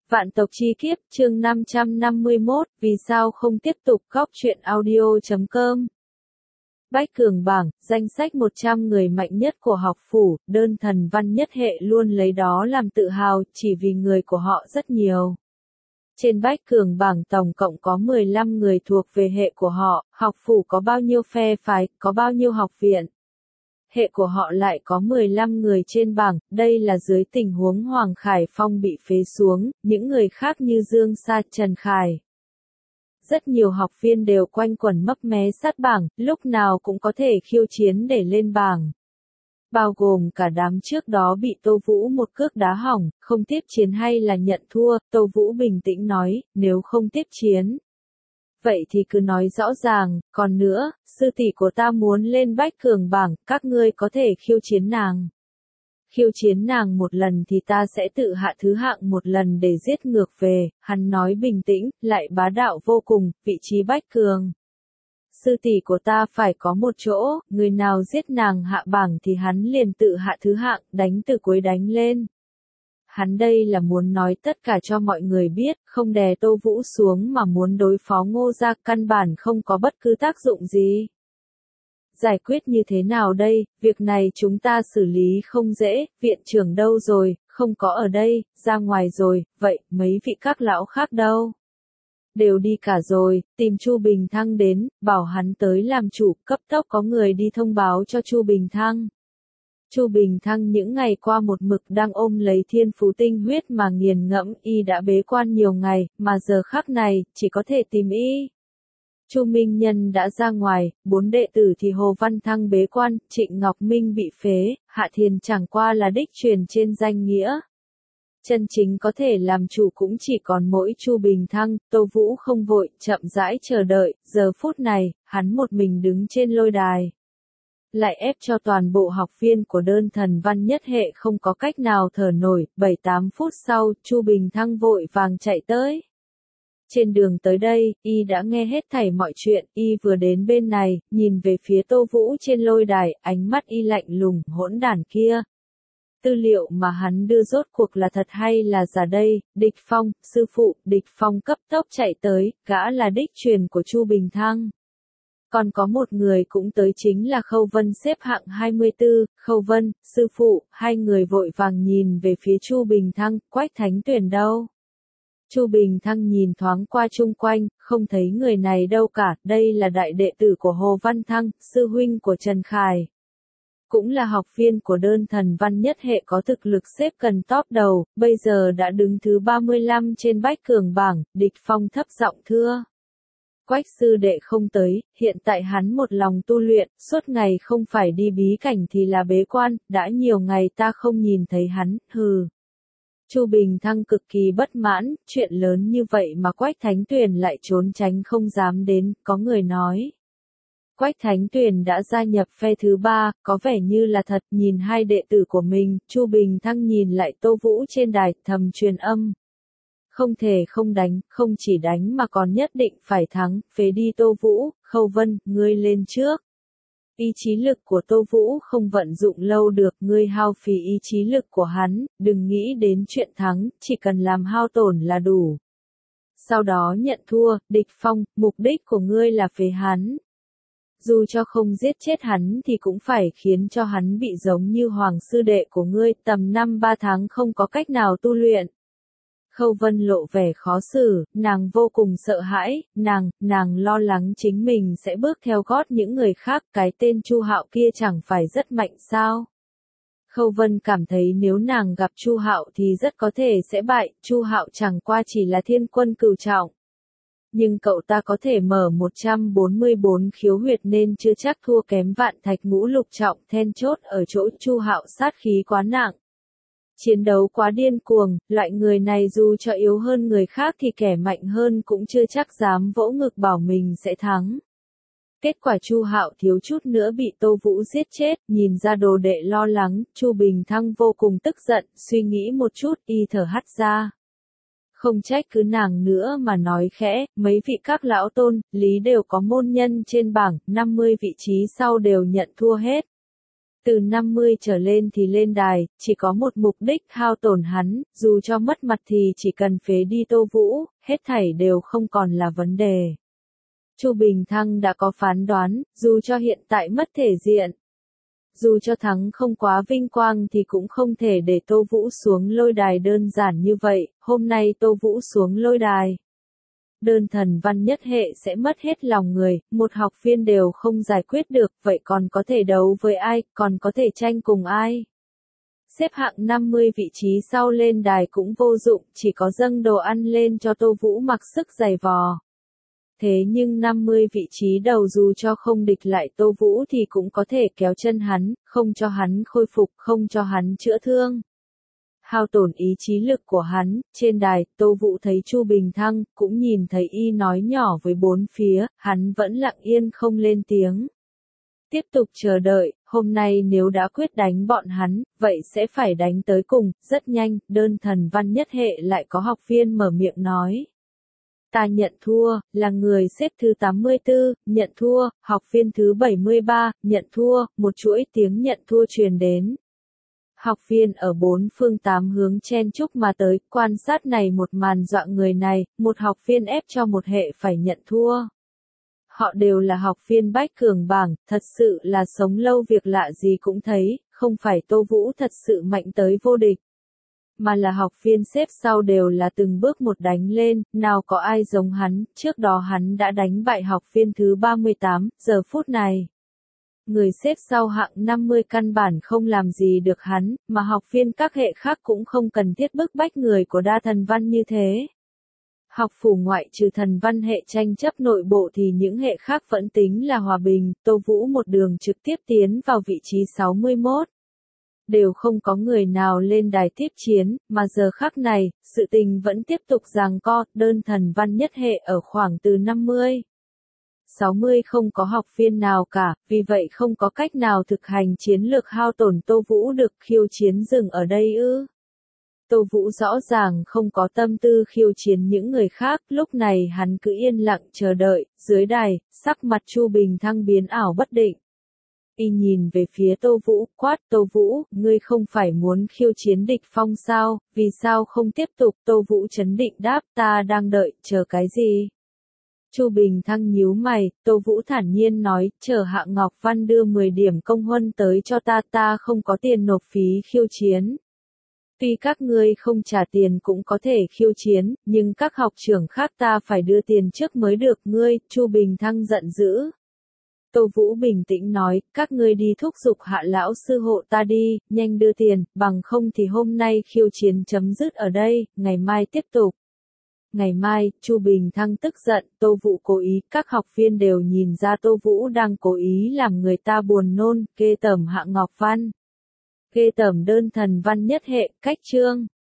Vạn tộc chi kiếp, chương 551, vì sao không tiếp tục Góc truyện audio.com. Bách cường bảng, danh sách 100 người mạnh nhất của học phủ, đơn thần văn nhất hệ luôn lấy đó làm tự hào, chỉ vì người của họ rất nhiều. Trên bách cường bảng tổng cộng có 15 người thuộc về hệ của họ, học phủ có bao nhiêu phe phái, có bao nhiêu học viện. Hệ của họ lại có 15 người trên bảng, đây là dưới tình huống Hoàng Khải Phong bị phế xuống, những người khác như Dương Sa, Trần Khải. Rất nhiều học viên đều quanh quẩn mấp mé sát bảng, lúc nào cũng có thể khiêu chiến để lên bảng. Bao gồm cả đám trước đó bị Tô Vũ một cước đá hỏng, không tiếp chiến hay là nhận thua, Tô Vũ bình tĩnh nói, nếu không tiếp chiến. Vậy thì cứ nói rõ ràng, còn nữa, sư tỷ của ta muốn lên bách cường bảng, các ngươi có thể khiêu chiến nàng. Khiêu chiến nàng một lần thì ta sẽ tự hạ thứ hạng một lần để giết ngược về, hắn nói bình tĩnh, lại bá đạo vô cùng, vị trí bách cường. Sư tỷ của ta phải có một chỗ, người nào giết nàng hạ bảng thì hắn liền tự hạ thứ hạng, đánh từ cuối đánh lên. Hắn đây là muốn nói tất cả cho mọi người biết, không đè Tô Vũ xuống mà muốn đối phó Ngô gia, căn bản không có bất cứ tác dụng gì. Giải quyết như thế nào đây, việc này chúng ta xử lý không dễ, viện trưởng đâu rồi, không có ở đây, ra ngoài rồi, vậy mấy vị các lão khác đâu? Đều đi cả rồi, tìm Chu Bình Thăng đến, bảo hắn tới làm chủ, cấp tốc có người đi thông báo cho Chu Bình Thăng. Chu Bình Thăng những ngày qua một mực đang ôm lấy thiên phú tinh huyết mà nghiền ngẫm, y đã bế quan nhiều ngày, mà giờ khắc này, chỉ có thể tìm y. Chu Minh Nhân đã ra ngoài, 4 đệ tử thì Hồ Văn Thăng bế quan, Trịnh Ngọc Minh bị phế, Hạ Thiền chẳng qua là đích truyền trên danh nghĩa. Chân chính có thể làm chủ cũng chỉ còn mỗi Chu Bình Thăng, Tô Vũ không vội, chậm rãi chờ đợi, giờ phút này, hắn một mình đứng trên lôi đài. Lại ép cho toàn bộ học viên của đơn thần văn nhất hệ không có cách nào thở nổi, 7-8 phút sau, Chu Bình Thăng vội vàng chạy tới. Trên đường tới đây, y đã nghe hết thảy mọi chuyện, y vừa đến bên này, nhìn về phía Tô Vũ trên lôi đài, ánh mắt y lạnh lùng, hỗn đản kia. Tư liệu mà hắn đưa rốt cuộc là thật hay là giả đây, Địch Phong, sư phụ, Địch Phong cấp tốc chạy tới, gã là đích truyền của Chu Bình Thăng. Còn có một người cũng tới chính là Khâu Vân xếp hạng 24, Khâu Vân, sư phụ, hai người vội vàng nhìn về phía Chu Bình Thăng, Quách Thánh Tuyển đâu? Chu Bình Thăng nhìn thoáng qua chung quanh, không thấy người này đâu cả, đây là đại đệ tử của Hồ Văn Thăng, sư huynh của Trần Khải. Cũng là học viên của đơn thần văn nhất hệ có thực lực xếp gần top đầu, bây giờ đã đứng thứ 35 trên bách cường bảng, Địch Phong thấp giọng thưa. Quách sư đệ không tới, hiện tại hắn một lòng tu luyện, suốt ngày không phải đi bí cảnh thì là bế quan, đã nhiều ngày ta không nhìn thấy hắn, hừ. Chu Bình Thăng cực kỳ bất mãn, chuyện lớn như vậy mà Quách Thánh Tuyền lại trốn tránh không dám đến, có người nói. Quách Thánh Tuyền đã gia nhập phe thứ 3, có vẻ như là thật, nhìn hai đệ tử của mình, Chu Bình Thăng nhìn lại Tô Vũ trên đài, thầm truyền âm. Không thể không đánh, không chỉ đánh mà còn nhất định phải thắng, phế đi Tô Vũ, Khâu Vân, ngươi lên trước. Ý chí lực của Tô Vũ không vận dụng lâu được, ngươi hao phí ý chí lực của hắn, đừng nghĩ đến chuyện thắng, chỉ cần làm hao tổn là đủ. Sau đó nhận thua, Địch Phong, mục đích của ngươi là phế hắn. Dù cho không giết chết hắn thì cũng phải khiến cho hắn bị giống như hoàng sư đệ của ngươi, tầm 5-3 tháng không có cách nào tu luyện. Khâu Vân lộ vẻ khó xử, nàng vô cùng sợ hãi, nàng lo lắng chính mình sẽ bước theo gót những người khác, cái tên Chu Hạo kia chẳng phải rất mạnh sao? Khâu Vân cảm thấy nếu nàng gặp Chu Hạo thì rất có thể sẽ bại, Chu Hạo chẳng qua chỉ là thiên quân cửu trọng. Nhưng cậu ta có thể mở 144 khiếu huyệt nên chưa chắc thua kém Vạn Thạch Ngũ Lục trọng, then chốt ở chỗ Chu Hạo sát khí quá nặng. Chiến đấu quá điên cuồng, loại người này dù cho yếu hơn người khác thì kẻ mạnh hơn cũng chưa chắc dám vỗ ngực bảo mình sẽ thắng. Kết quả Chu Hạo thiếu chút nữa bị Tô Vũ giết chết, nhìn ra đồ đệ lo lắng, Chu Bình Thăng vô cùng tức giận, suy nghĩ một chút, y thở hắt ra. Không trách cứ nàng nữa mà nói khẽ, mấy vị các lão tôn, lý đều có môn nhân trên bảng, 50 vị trí sau đều nhận thua hết. Từ 50 trở lên thì lên đài, chỉ có một mục đích hao tổn hắn, dù cho mất mặt thì chỉ cần phế đi Tô Vũ, hết thảy đều không còn là vấn đề. Chu Bình Thăng đã có phán đoán, dù cho hiện tại mất thể diện, dù cho thắng không quá vinh quang thì cũng không thể để Tô Vũ xuống lôi đài đơn giản như vậy, hôm nay Tô Vũ xuống lôi đài. Đơn thần văn nhất hệ sẽ mất hết lòng người, một học viên đều không giải quyết được, vậy còn có thể đấu với ai, còn có thể tranh cùng ai. Xếp hạng 50 vị trí sau lên đài cũng vô dụng, chỉ có dâng đồ ăn lên cho Tô Vũ mặc sức giày vò. Thế nhưng 50 vị trí đầu dù cho không địch lại Tô Vũ thì cũng có thể kéo chân hắn, không cho hắn khôi phục, không cho hắn chữa thương. Hao tổn ý chí lực của hắn, trên đài, Tô Vũ thấy Chu Bình Thăng, cũng nhìn thấy y nói nhỏ với bốn phía, hắn vẫn lặng yên không lên tiếng. Tiếp tục chờ đợi, hôm nay nếu đã quyết đánh bọn hắn, vậy sẽ phải đánh tới cùng, rất nhanh, đơn thần văn nhất hệ lại có học viên mở miệng nói. Ta nhận thua, là người xếp thứ 84, nhận thua, học viên thứ 73, nhận thua, một chuỗi tiếng nhận thua truyền đến. Học viên ở bốn phương tám hướng chen chúc mà tới, quan sát này một màn dọa người này, một học viên ép cho một hệ phải nhận thua. Họ đều là học viên bách cường bảng, thật sự là sống lâu việc lạ gì cũng thấy, không phải Tô Vũ thật sự mạnh tới vô địch. Mà là học viên xếp sau đều là từng bước một đánh lên, nào có ai giống hắn, trước đó hắn đã đánh bại học viên thứ 38, giờ phút này. Người xếp sau hạng 50 căn bản không làm gì được hắn, mà học viên các hệ khác cũng không cần thiết bức bách người của đa thần văn như thế. Học phủ ngoại trừ thần văn hệ tranh chấp nội bộ thì những hệ khác vẫn tính là hòa bình, Tô Vũ một đường trực tiếp tiến vào vị trí 61. Đều không có người nào lên đài tiếp chiến, mà giờ khắc này, sự tình vẫn tiếp tục giằng co, đơn thần văn nhất hệ ở khoảng từ 50. 60 không có học viên nào cả, vì vậy không có cách nào thực hành chiến lược hao tổn Tô Vũ được khiêu chiến dừng ở đây ư. Tô Vũ rõ ràng không có tâm tư khiêu chiến những người khác, lúc này hắn cứ yên lặng chờ đợi, dưới đài, sắc mặt Chu Bình Thăng biến ảo bất định. Y nhìn về phía Tô Vũ, quát Tô Vũ, ngươi không phải muốn khiêu chiến địch phong sao, vì sao không tiếp tục, Tô Vũ trấn định đáp, ta đang đợi, chờ cái gì? Chu Bình Thăng nhíu mày, Tô Vũ thản nhiên nói, chờ Hạ Ngọc Văn đưa 10 điểm công huân tới cho ta không có tiền nộp phí khiêu chiến. Tuy các ngươi không trả tiền cũng có thể khiêu chiến, nhưng các học trưởng khác ta phải đưa tiền trước mới được ngươi, Chu Bình Thăng giận dữ. Tô Vũ bình tĩnh nói, các ngươi đi thúc giục Hạ lão sư hộ ta đi, nhanh đưa tiền, bằng không thì hôm nay khiêu chiến chấm dứt ở đây, ngày mai tiếp tục. Ngày mai, Chu Bình Thăng tức giận, Tô Vũ cố ý, các học viên đều nhìn ra Tô Vũ đang cố ý làm người ta buồn nôn, ghê tởm Hạ Ngọc Văn. Ghê tởm đơn thần văn nhất hệ, cách chương.